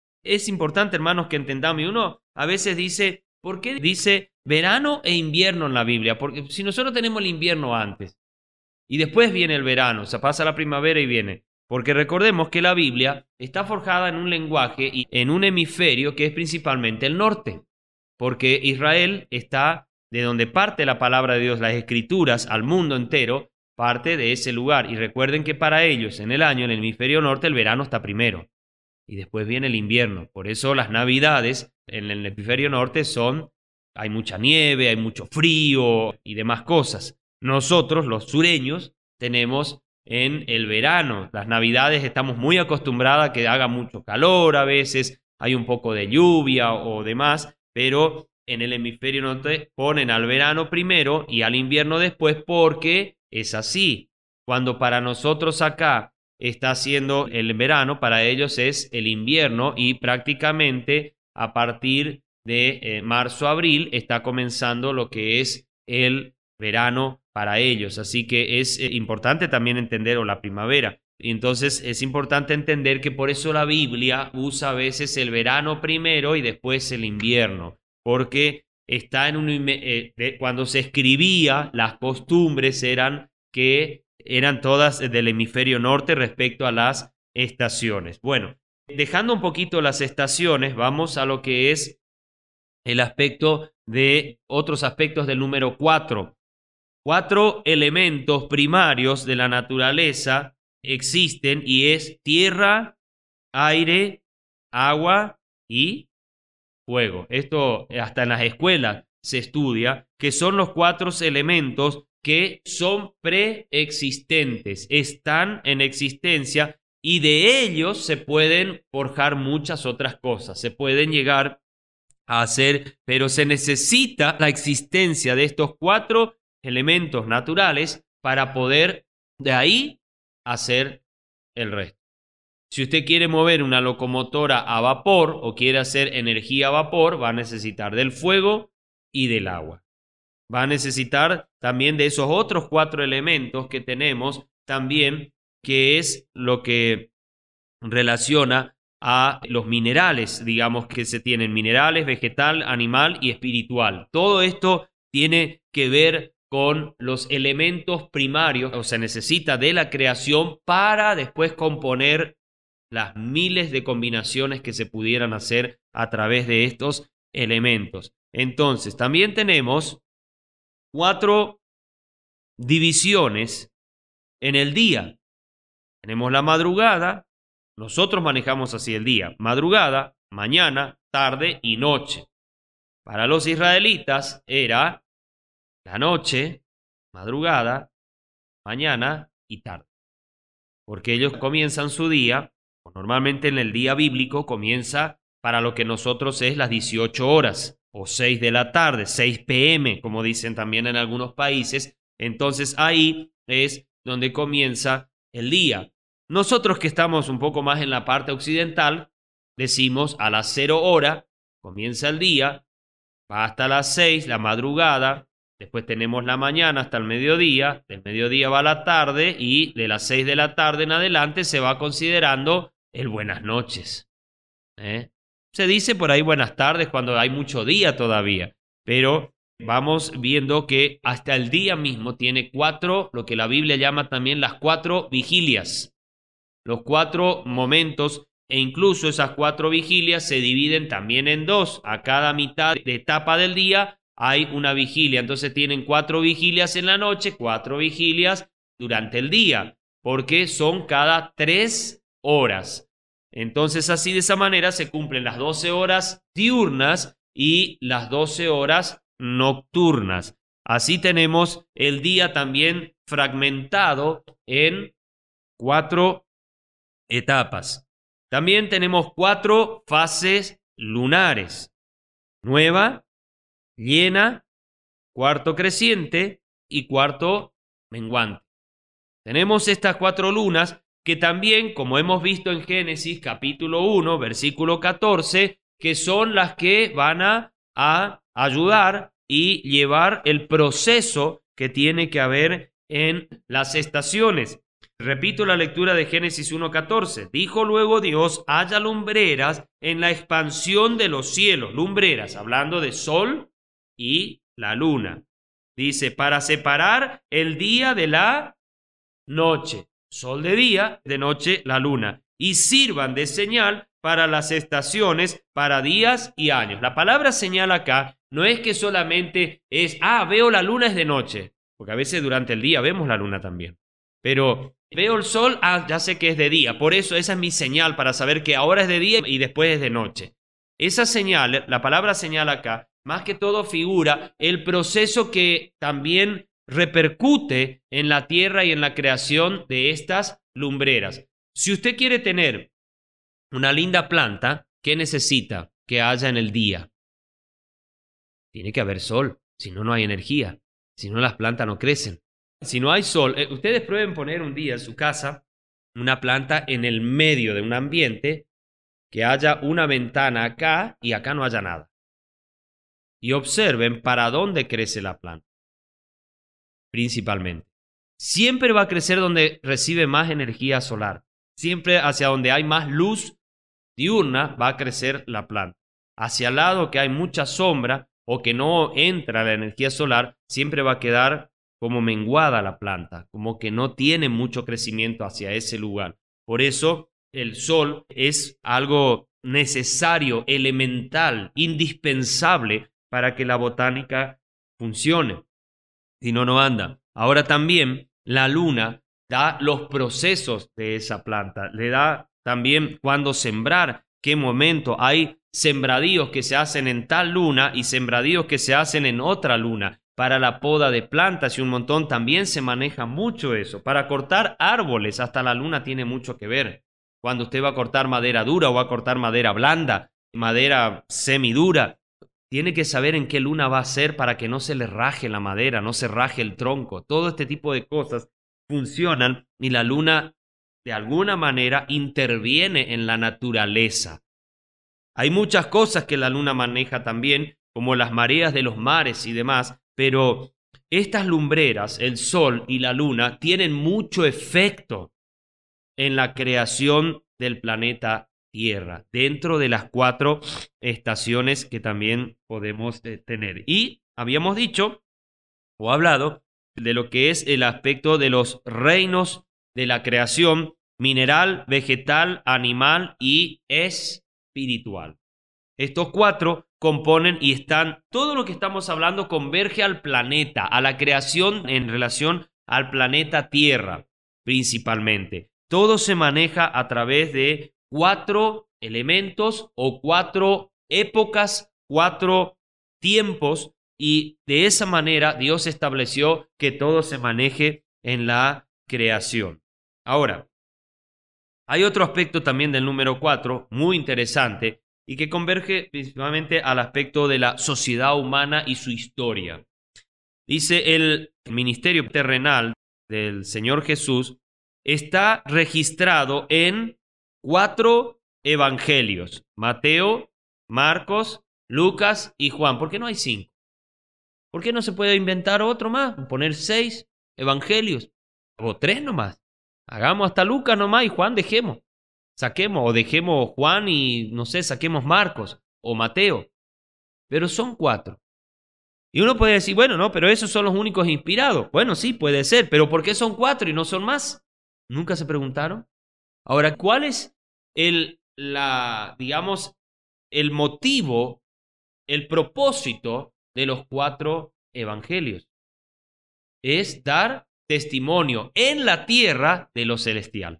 Es importante, hermanos, que entendamos. Y uno a veces dice, ¿por qué dice verano e invierno en la Biblia? Porque si nosotros tenemos el invierno antes y después viene el verano, o sea, pasa la primavera y viene. Porque recordemos que la Biblia está forjada en un lenguaje y en un hemisferio que es principalmente el norte. Porque Israel está, de donde parte la palabra de Dios, las escrituras, al mundo entero, parte de ese lugar. Y recuerden que para ellos, en el año, en el hemisferio norte, el verano está primero. Y después viene el invierno. Por eso las navidades en el hemisferio norte son, hay mucha nieve, hay mucho frío y demás cosas. Nosotros, los sureños, tenemos en el verano. Las navidades estamos muy acostumbrados a que haga mucho calor a veces, hay un poco de lluvia o demás, pero en el hemisferio norte ponen al verano primero y al invierno después porque es así. Cuando para nosotros acá está haciendo el verano, para ellos es el invierno y prácticamente a partir de eh, marzo-abril está comenzando lo que es el verano para ellos. Así que es eh, importante también entender, o la primavera. Y entonces es importante entender que por eso la Biblia usa a veces el verano primero y después el invierno, porque está en un eh, de, cuando se escribía, las costumbres eran que eran todas del hemisferio norte respecto a las estaciones. Bueno, dejando un poquito las estaciones, vamos a lo que es el aspecto de otros aspectos del número cuatro. Cuatro elementos primarios de la naturaleza existen y es tierra, aire, agua y fuego. Esto hasta en las escuelas se estudia, que son los cuatro elementos que son preexistentes, están en existencia y de ellos se pueden forjar muchas otras cosas, se pueden llegar a hacer, pero se necesita la existencia de estos cuatro elementos naturales para poder de ahí hacer el resto. Si usted quiere mover una locomotora a vapor o quiere hacer energía a vapor, va a necesitar del fuego y del agua. Va a necesitar también de esos otros cuatro elementos que tenemos también, que es lo que relaciona a los minerales, digamos que se tienen minerales, vegetal, animal y espiritual. Todo esto tiene que ver con los elementos primarios, o se necesita de la creación para después componer las miles de combinaciones que se pudieran hacer a través de estos elementos. Entonces, también tenemos cuatro divisiones en el día. Tenemos la madrugada, nosotros manejamos así el día: madrugada, mañana, tarde y noche. Para los israelitas era la noche, madrugada, mañana y tarde, porque ellos comienzan su día, o normalmente en el día bíblico comienza para lo que nosotros es las dieciocho horas, o seis de la tarde, seis pe eme, como dicen también en algunos países. Entonces ahí es donde comienza el día. Nosotros, que estamos un poco más en la parte occidental, decimos a las cero hora comienza el día, va hasta las seis, la madrugada, después tenemos la mañana hasta el mediodía, del mediodía va a la tarde, y de las seis de la tarde en adelante se va considerando el buenas noches. ¿Eh? Se dice por ahí buenas tardes cuando hay mucho día todavía, pero vamos viendo que hasta el día mismo tiene cuatro, lo que la Biblia llama también las cuatro vigilias, los cuatro momentos, e incluso esas cuatro vigilias se dividen también en dos. A cada mitad de etapa del día hay una vigilia, entonces tienen cuatro vigilias en la noche, cuatro vigilias durante el día, porque son cada tres horas. Entonces así, de esa manera, se cumplen las doce horas diurnas y las doce horas nocturnas. Así tenemos el día también fragmentado en cuatro etapas. También tenemos cuatro fases lunares: nueva, llena, cuarto creciente y cuarto menguante. Tenemos estas cuatro lunas que también, como hemos visto en Génesis capítulo uno, versículo catorce, que son las que van a, a ayudar y llevar el proceso que tiene que haber en las estaciones. Repito la lectura de Génesis uno catorce. Dijo luego Dios: haya lumbreras en la expansión de los cielos. Lumbreras, hablando de sol y la luna. Dice, para separar el día de la noche. Sol de día, de noche la luna. Y sirvan de señal para las estaciones, para días y años. La palabra señal acá no es que solamente es, ah, veo la luna, es de noche. Porque a veces durante el día vemos la luna también. Pero veo el sol, ah, ya sé que es de día. Por eso esa es mi señal para saber que ahora es de día y después es de noche. Esa señal, la palabra señal acá, más que todo figura el proceso que también repercute en la tierra y en la creación de estas lumbreras. Si usted quiere tener una linda planta, ¿qué necesita que haya en el día? Tiene que haber sol, si no, no hay energía. Si no, las plantas no crecen. Si no hay sol, eh, ustedes prueben poner un día en su casa una planta en el medio de un ambiente, que haya una ventana acá y acá no haya nada. Y observen para dónde crece la planta. Principalmente. Siempre va a crecer donde recibe más energía solar. Siempre hacia donde hay más luz diurna va a crecer la planta. Hacia el lado que hay mucha sombra o que no entra la energía solar, siempre va a quedar como menguada la planta, como que no tiene mucho crecimiento hacia ese lugar. Por eso el sol es algo necesario, elemental, indispensable para que la botánica funcione. Si no, no anda. Ahora también la luna da los procesos de esa planta, le da también cuándo sembrar, qué momento. Hay sembradíos que se hacen en tal luna y sembradíos que se hacen en otra luna. Para la poda de plantas y un montón también se maneja mucho eso. Para cortar árboles, hasta la luna tiene mucho que ver. Cuando usted va a cortar madera dura o va a cortar madera blanda, madera semidura, tiene que saber en qué luna va a ser para que no se le raje la madera, no se raje el tronco. Todo este tipo de cosas funcionan y la luna de alguna manera interviene en la naturaleza. Hay muchas cosas que la luna maneja también, como las mareas de los mares y demás, pero estas lumbreras, el sol y la luna, tienen mucho efecto en la creación del planeta Tierra, dentro de las cuatro estaciones que también podemos eh, tener. Y habíamos dicho o hablado de lo que es el aspecto de los reinos de la creación, mineral, vegetal, animal y espiritual. Estos cuatro componen y están, todo lo que estamos hablando converge al planeta, a la creación en relación al planeta Tierra, principalmente. Todo se maneja a través de cuatro elementos o cuatro épocas, cuatro tiempos, y de esa manera Dios estableció que todo se maneje en la creación. Ahora, hay otro aspecto también del número cuatro muy interesante y que converge principalmente al aspecto de la sociedad humana y su historia. Dice, el ministerio terrenal del Señor Jesús está registrado en cuatro evangelios: Mateo, Marcos, Lucas y Juan. ¿Por qué no hay cinco? ¿Por qué no se puede inventar otro más? Poner seis evangelios o tres nomás. Hagamos hasta Lucas nomás y Juan dejemos. Saquemos o dejemos Juan y, no sé, saquemos Marcos o Mateo. Pero son cuatro. Y uno puede decir, bueno, no, pero esos son los únicos inspirados. Bueno, sí, puede ser, pero ¿por qué son cuatro y no son más? ¿Nunca se preguntaron? Ahora, ¿cuál es el, la, digamos, el motivo, el propósito de los cuatro evangelios? Es dar testimonio en la tierra de lo celestial.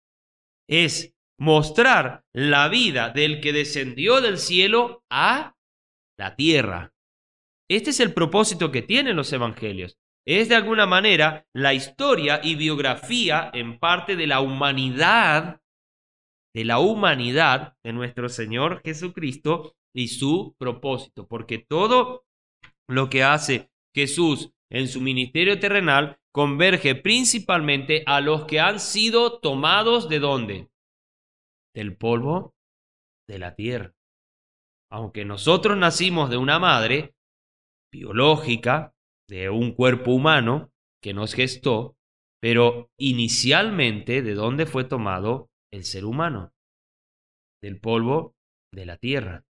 Es mostrar la vida del que descendió del cielo a la tierra. Este es el propósito que tienen los evangelios. Es de alguna manera la historia y biografía en parte de la humanidad, de la humanidad de nuestro Señor Jesucristo y su propósito. Porque todo lo que hace Jesús en su ministerio terrenal converge principalmente a los que han sido tomados ¿de dónde? Del polvo de la tierra. Aunque nosotros nacimos de una madre biológica, de un cuerpo humano que nos gestó, pero inicialmente, ¿de dónde fue tomado el ser humano? Del polvo de la tierra.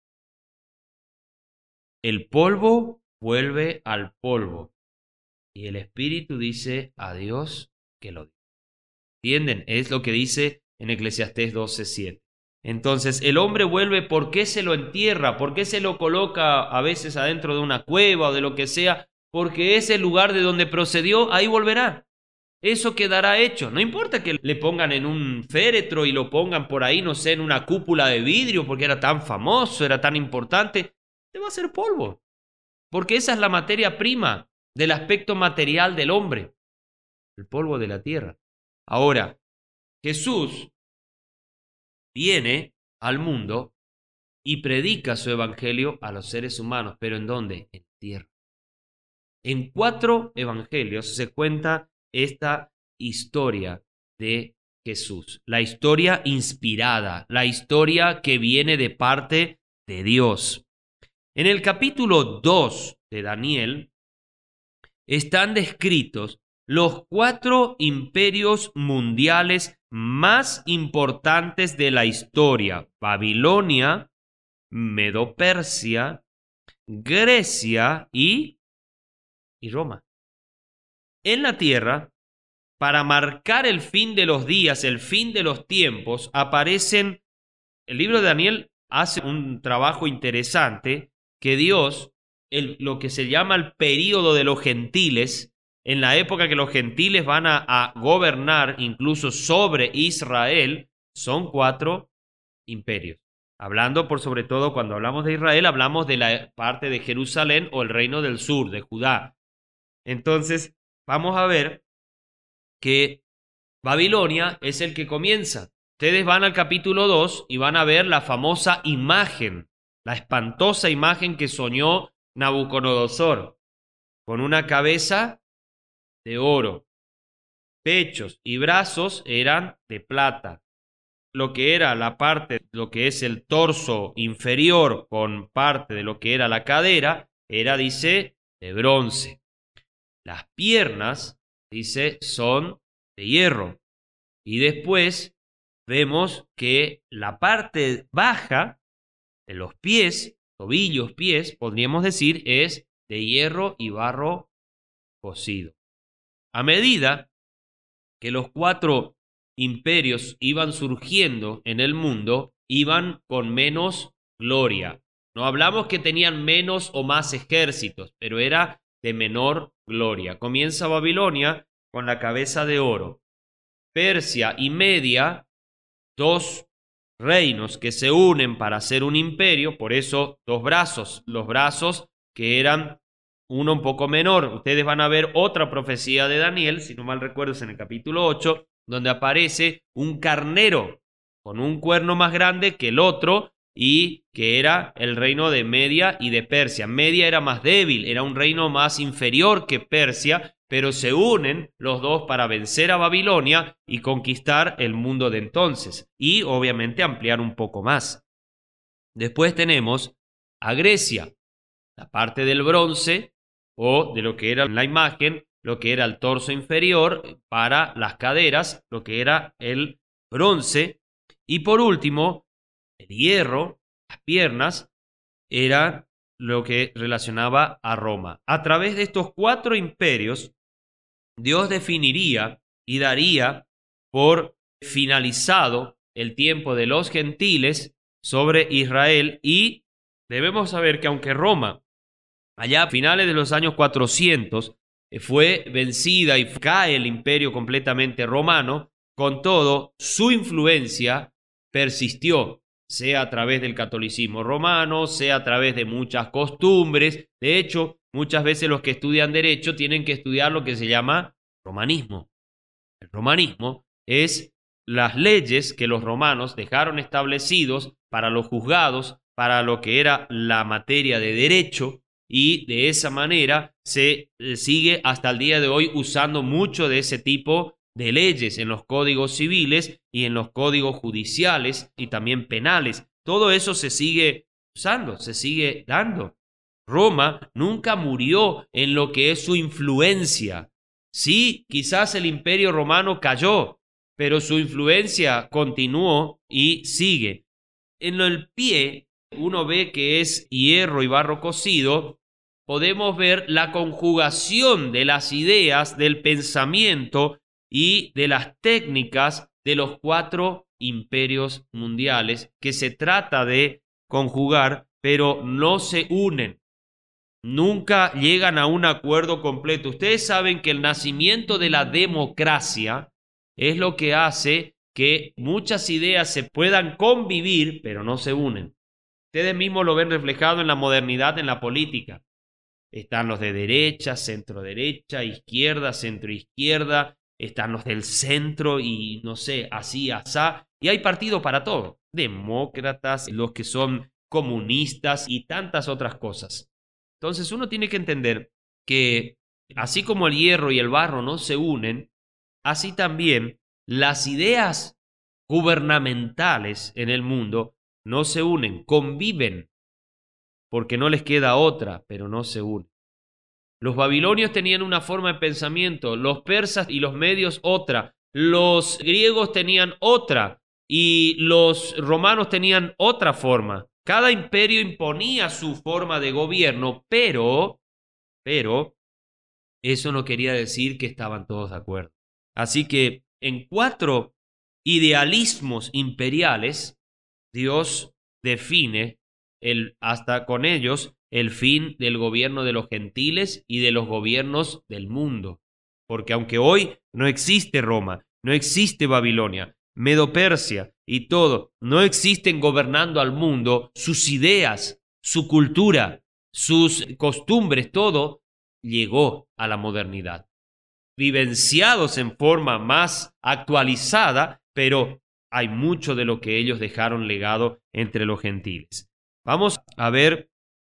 El polvo vuelve al polvo y el Espíritu dice a Dios que lo diga. ¿Entienden? Es lo que dice en Eclesiastés doce siete. Entonces, el hombre vuelve. ¿Por qué se lo entierra? ¿Por qué se lo coloca a veces adentro de una cueva o de lo que sea? Porque es el lugar de donde procedió, ahí volverá. Eso quedará hecho. No importa que le pongan en un féretro y lo pongan por ahí, no sé, en una cúpula de vidrio porque era tan famoso, era tan importante. Se va a hacer polvo. Porque esa es la materia prima del aspecto material del hombre. El polvo de la tierra. Ahora, Jesús viene al mundo y predica su evangelio a los seres humanos. ¿Pero en dónde? En tierra. En cuatro evangelios se cuenta esta historia de Jesús. La historia inspirada, la historia que viene de parte de Dios. En el capítulo dos de Daniel están descritos los cuatro imperios mundiales más importantes de la historia: Babilonia, Medo-Persia, Grecia y, y Roma. En la tierra, para marcar el fin de los días, el fin de los tiempos, aparecen. El libro de Daniel hace un trabajo interesante que Dios, el, lo que se llama el período de los gentiles, en la época que los gentiles van a, a gobernar incluso sobre Israel, son cuatro imperios. Hablando por sobre todo, cuando hablamos de Israel, hablamos de la parte de Jerusalén o el reino del sur, de Judá. Entonces, vamos a ver que Babilonia es el que comienza. Ustedes van al capítulo dos y van a ver la famosa imagen, la espantosa imagen que soñó Nabucodonosor, con una cabeza de oro, pechos y brazos eran de plata. Lo que era la parte, lo que es el torso inferior con parte de lo que era la cadera, era, dice, de bronce. Las piernas, dice, son de hierro. Y después vemos que la parte baja de los pies, tobillos, pies, podríamos decir, es de hierro y barro cocido. A medida que los cuatro imperios iban surgiendo en el mundo, iban con menos gloria. No hablamos que tenían menos o más ejércitos, pero era de menor gloria. Comienza Babilonia con la cabeza de oro. Persia y Media, dos reinos que se unen para hacer un imperio, por eso dos brazos, los brazos que eran uno un poco menor. Ustedes van a ver otra profecía de Daniel, si no mal recuerdo es en el capítulo ocho, donde aparece un carnero con un cuerno más grande que el otro y que era el reino de Media y de Persia. Media era más débil, era un reino más inferior que Persia, pero se unen los dos para vencer a Babilonia y conquistar el mundo de entonces y obviamente ampliar un poco más. Después tenemos a Grecia, la parte del bronce o de lo que era la imagen, lo que era el torso inferior para las caderas, lo que era el bronce. Y por último, el hierro, las piernas, era lo que relacionaba a Roma. A través de estos cuatro imperios, Dios definiría y daría por finalizado el tiempo de los gentiles sobre Israel, y debemos saber que aunque Roma, allá a finales de los años cuatrocientos, fue vencida y cae el imperio completamente romano, con todo, su influencia persistió, sea a través del catolicismo romano, sea a través de muchas costumbres. De hecho, muchas veces los que estudian derecho tienen que estudiar lo que se llama romanismo. El romanismo es las leyes que los romanos dejaron establecidos para los juzgados, para lo que era la materia de derecho, y de esa manera se sigue hasta el día de hoy usando mucho de ese tipo de leyes en los códigos civiles y en los códigos judiciales y también penales. Todo eso se sigue usando, se sigue dando. Roma nunca murió en lo que es su influencia. Sí, quizás el imperio romano cayó, pero su influencia continuó y sigue. En el pie uno ve que es hierro y barro cocido. Podemos ver la conjugación de las ideas, del pensamiento y de las técnicas de los cuatro imperios mundiales que se trata de conjugar, pero no se unen. Nunca llegan a un acuerdo completo. Ustedes saben que el nacimiento de la democracia es lo que hace que muchas ideas se puedan convivir, pero no se unen. Ustedes mismos lo ven reflejado en la modernidad, en la política. Están los de derecha, centro derecha, izquierda, centro izquierda, están los del centro y no sé, así, asá. Y hay partido para todo. Demócratas, los que son comunistas y tantas otras cosas. Entonces uno tiene que entender que así como el hierro y el barro no se unen, así también las ideas gubernamentales en el mundo no se unen, conviven, porque no les queda otra, pero no se unen. Los babilonios tenían una forma de pensamiento, los persas y los medios otra, los griegos tenían otra y los romanos tenían otra forma. Cada imperio imponía su forma de gobierno, pero, pero, eso no quería decir que estaban todos de acuerdo. Así que en cuatro idealismos imperiales, Dios define el, hasta con ellos el fin del gobierno de los gentiles y de los gobiernos del mundo. Porque aunque hoy no existe Roma, no existe Babilonia, Medo-Persia y todo, no existen gobernando al mundo, sus ideas, su cultura, sus costumbres, todo llegó a la modernidad. Vivenciados en forma más actualizada, pero hay mucho de lo que ellos dejaron legado entre los gentiles. Vamos a ver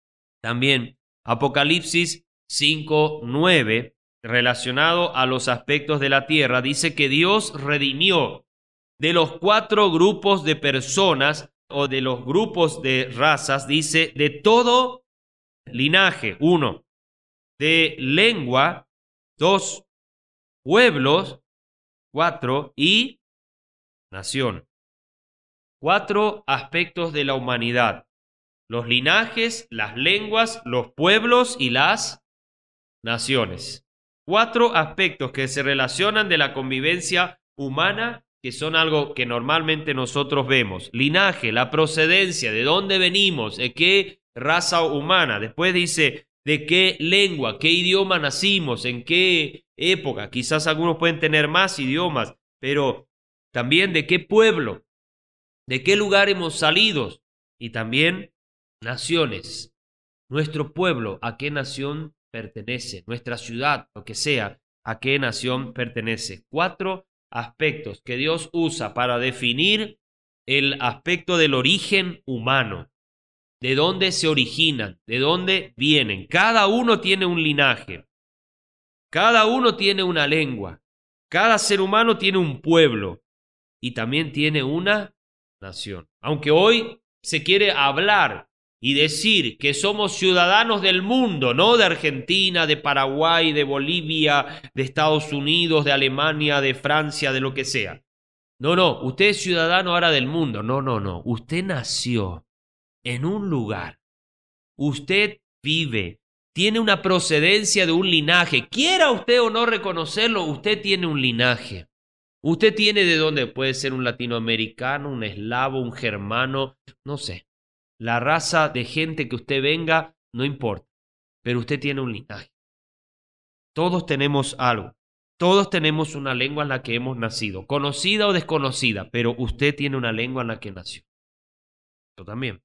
también Apocalipsis cinco nueve, relacionado a los aspectos de la tierra, dice que Dios redimió de los cuatro grupos de personas o de los grupos de razas, dice, de todo linaje, uno, de lengua, dos, pueblos, cuatro, y nación. Cuatro aspectos de la humanidad: los linajes, las lenguas, los pueblos y las naciones. Cuatro aspectos que se relacionan de la convivencia humana que son algo que normalmente nosotros vemos. Linaje, la procedencia, de dónde venimos, de qué raza humana. Después dice de qué lengua, qué idioma nacimos, en qué época. Quizás algunos pueden tener más idiomas, pero también de qué pueblo, de qué lugar hemos salido, y también naciones. Nuestro pueblo, ¿a qué nación pertenece? Nuestra ciudad, lo que sea, ¿a qué nación pertenece? Cuatro aspectos que Dios usa para definir el aspecto del origen humano. De dónde se originan, de dónde vienen. Cada uno tiene un linaje. Cada uno tiene una lengua. Cada ser humano tiene un pueblo. Y también tiene una nación. Aunque hoy se quiere hablar y decir que somos ciudadanos del mundo, no de Argentina, de Paraguay, de Bolivia, de Estados Unidos, de Alemania, de Francia, de lo que sea. No, no, usted es ciudadano ahora del mundo. No, no, no. Usted nació en un lugar. Usted vive, tiene una procedencia de un linaje. Quiera usted o no reconocerlo, usted tiene un linaje. Usted tiene de dónde, puede ser un latinoamericano, un eslavo, un germano, no sé. La raza de gente que usted venga, no importa, pero usted tiene un linaje. Todos tenemos algo, todos tenemos una lengua en la que hemos nacido, conocida o desconocida, pero usted tiene una lengua en la que nació. Yo también.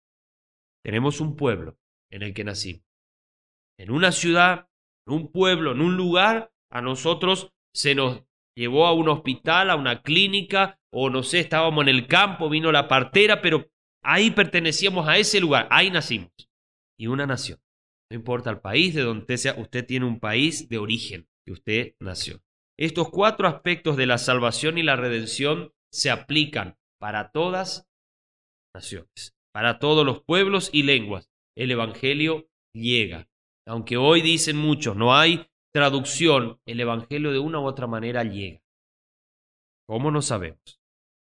Tenemos un pueblo en el que nacimos. En una ciudad, en un pueblo, en un lugar, a nosotros se nos llevó a un hospital, a una clínica, o no sé, estábamos en el campo, vino la partera, pero ahí pertenecíamos a ese lugar, ahí nacimos. Y una nación. No importa el país de donde usted sea, usted tiene un país de origen que usted nació. Estos cuatro aspectos de la salvación y la redención se aplican para todas las naciones, para todos los pueblos y lenguas. El evangelio llega. Aunque hoy dicen muchos, no hay traducción, el evangelio de una u otra manera llega. ¿Cómo no sabemos?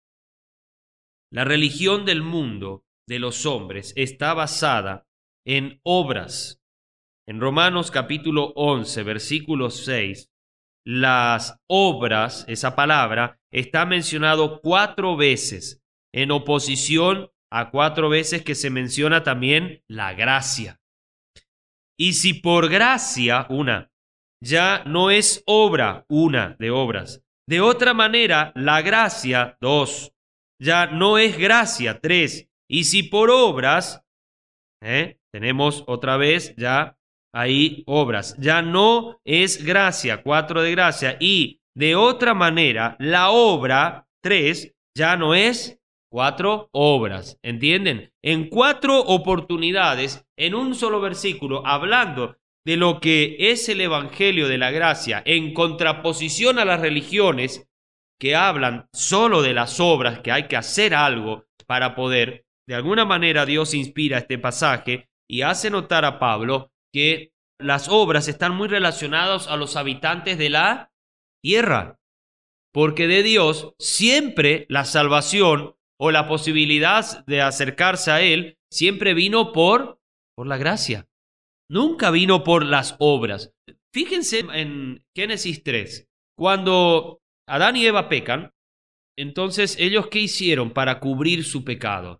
La religión del mundo, de los hombres, está basada en obras. En Romanos capítulo once, versículo seis, las obras, esa palabra, está mencionado cuatro veces, en oposición a cuatro veces que se menciona también la gracia. Y si por gracia, una, ya no es obra, una de obras. De otra manera, la gracia, dos, ya no es gracia, tres. Y si por obras, ¿eh? tenemos otra vez ya ahí obras, ya no es gracia, cuatro de gracia. Y de otra manera, la obra, tres, ya no es cuatro obras, ¿entienden? En cuatro oportunidades, en un solo versículo, hablando de lo que es el evangelio de la gracia, en contraposición a las religiones que hablan solo de las obras, que hay que hacer algo para poder. De alguna manera Dios inspira este pasaje y hace notar a Pablo que las obras están muy relacionadas a los habitantes de la tierra, porque de Dios siempre la salvación o la posibilidad de acercarse a Él siempre vino por, por la gracia. Nunca vino por las obras. Fíjense en Génesis tres. Cuando Adán y Eva pecan, entonces ellos ¿qué hicieron para cubrir su pecado?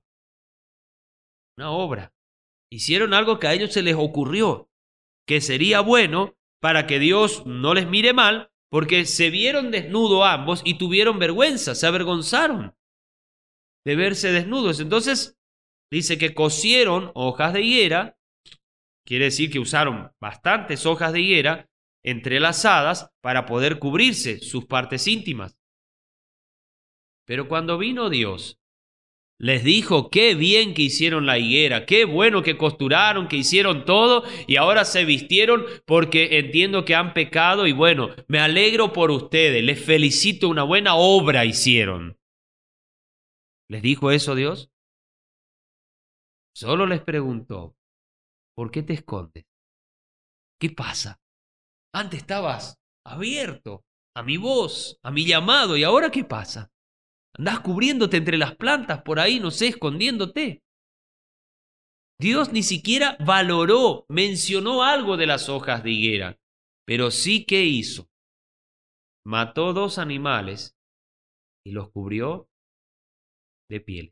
Una obra. Hicieron algo que a ellos se les ocurrió, que sería bueno para que Dios no les mire mal, porque se vieron desnudos ambos y tuvieron vergüenza, se avergonzaron de verse desnudos. Entonces dice que cosieron hojas de higuera, quiere decir que usaron bastantes hojas de higuera entrelazadas para poder cubrirse sus partes íntimas. Pero cuando vino Dios, les dijo qué bien que hicieron la higuera, qué bueno que costuraron, que hicieron todo y ahora se vistieron porque entiendo que han pecado y bueno, me alegro por ustedes, les felicito, una buena obra hicieron. ¿Les dijo eso Dios? Solo les preguntó, ¿por qué te escondes? ¿Qué pasa? Antes estabas abierto a mi voz, a mi llamado, ¿y ahora qué pasa? Andás cubriéndote entre las plantas por ahí, no sé, escondiéndote. Dios ni siquiera valoró, mencionó algo de las hojas de higuera, pero sí que hizo. Mató dos animales y los cubrió de piel.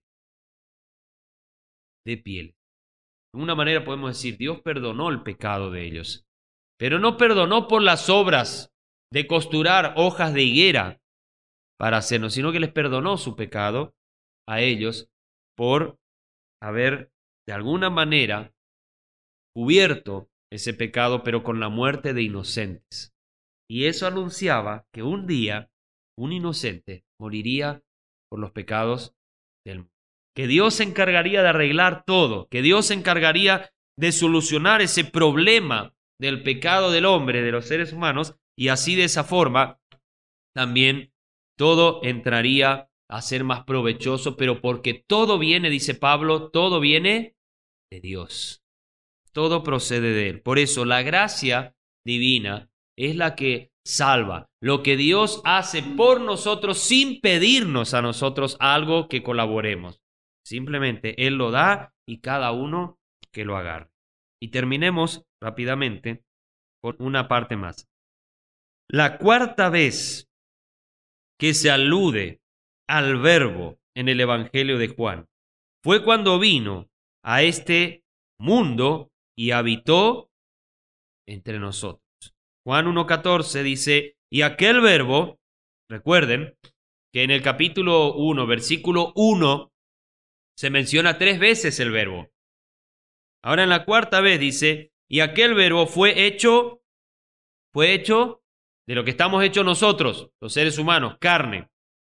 De piel. De una manera podemos decir, Dios perdonó el pecado de ellos, pero no perdonó por las obras de costurar hojas de higuera para hacernos, sino que les perdonó su pecado a ellos por haber de alguna manera cubierto ese pecado, pero con la muerte de inocentes. Y eso anunciaba que un día un inocente moriría por los pecados del mundo. Que Dios se encargaría de arreglar todo, que Dios se encargaría de solucionar ese problema del pecado del hombre, de los seres humanos, y así de esa forma también todo entraría a ser más provechoso, pero porque todo viene, dice Pablo, todo viene de Dios. Todo procede de Él. Por eso la gracia divina es la que salva. Lo que Dios hace por nosotros sin pedirnos a nosotros algo que colaboremos. Simplemente Él lo da y cada uno que lo agarre. Y terminemos rápidamente con una parte más. La cuarta vez que se alude al Verbo en el Evangelio de Juan fue cuando vino a este mundo y habitó entre nosotros. Juan uno catorce dice, y aquel Verbo, recuerden que en el capítulo uno, versículo uno, se menciona tres veces el Verbo. Ahora en la cuarta vez dice, y aquel Verbo fue hecho, fue hecho de lo que estamos hechos nosotros, los seres humanos, carne,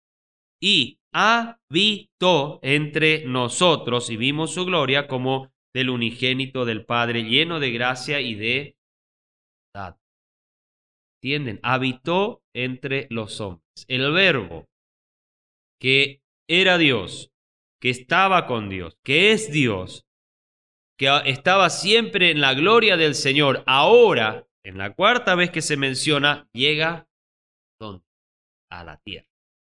y habitó entre nosotros y vimos su gloria como del unigénito del Padre, lleno de gracia y de verdad. ¿Entienden? Habitó entre los hombres. El Verbo, que era Dios, que estaba con Dios, que es Dios, que estaba siempre en la gloria del Señor, ahora, en la cuarta vez que se menciona, llega ¿dónde? A la tierra.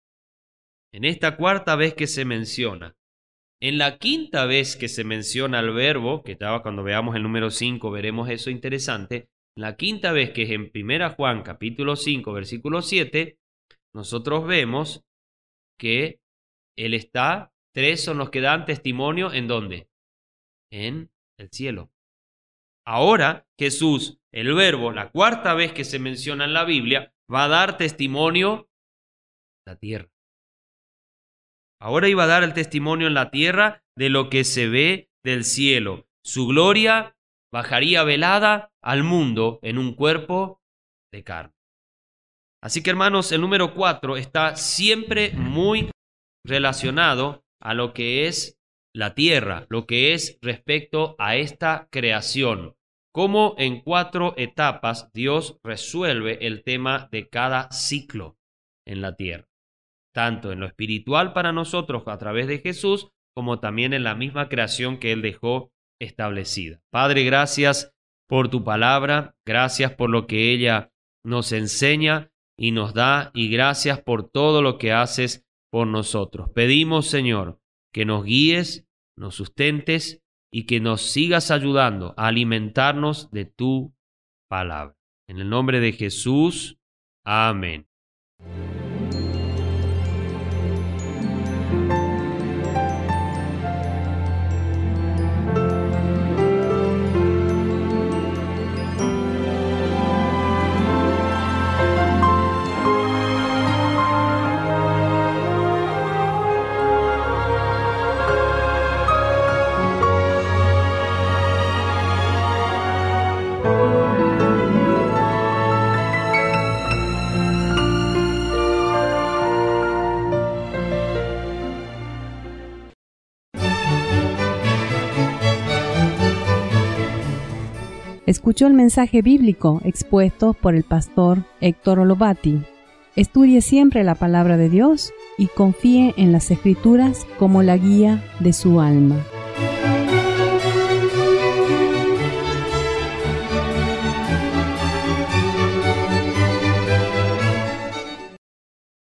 En esta cuarta vez que se menciona, en la quinta vez que se menciona el Verbo, que estaba cuando veamos el número cinco, veremos eso interesante, la quinta vez que es en primera Juan capítulo cinco, versículo siete, nosotros vemos que Él está, tres son los que dan testimonio, ¿en dónde? En el cielo. Ahora Jesús, el Verbo, la cuarta vez que se menciona en la Biblia, va a dar testimonio en la tierra. Ahora iba a dar el testimonio en la tierra de lo que se ve del cielo. Su gloria bajaría velada al mundo en un cuerpo de carne. Así que, hermanos, el número cuatro está siempre muy relacionado a lo que es la tierra, lo que es respecto a esta creación. Cómo en cuatro etapas Dios resuelve el tema de cada ciclo en la tierra. Tanto en lo espiritual para nosotros a través de Jesús, como también en la misma creación que Él dejó establecida. Padre, gracias por tu palabra, gracias por lo que ella nos enseña y nos da, y gracias por todo lo que haces por nosotros. Pedimos, Señor, que nos guíes, nos sustentes y que nos sigas ayudando a alimentarnos de tu palabra. En el nombre de Jesús, amén. Escuchó el mensaje bíblico expuesto por el pastor Héctor Olovati. Estudie siempre la palabra de Dios y confíe en las Escrituras como la guía de su alma.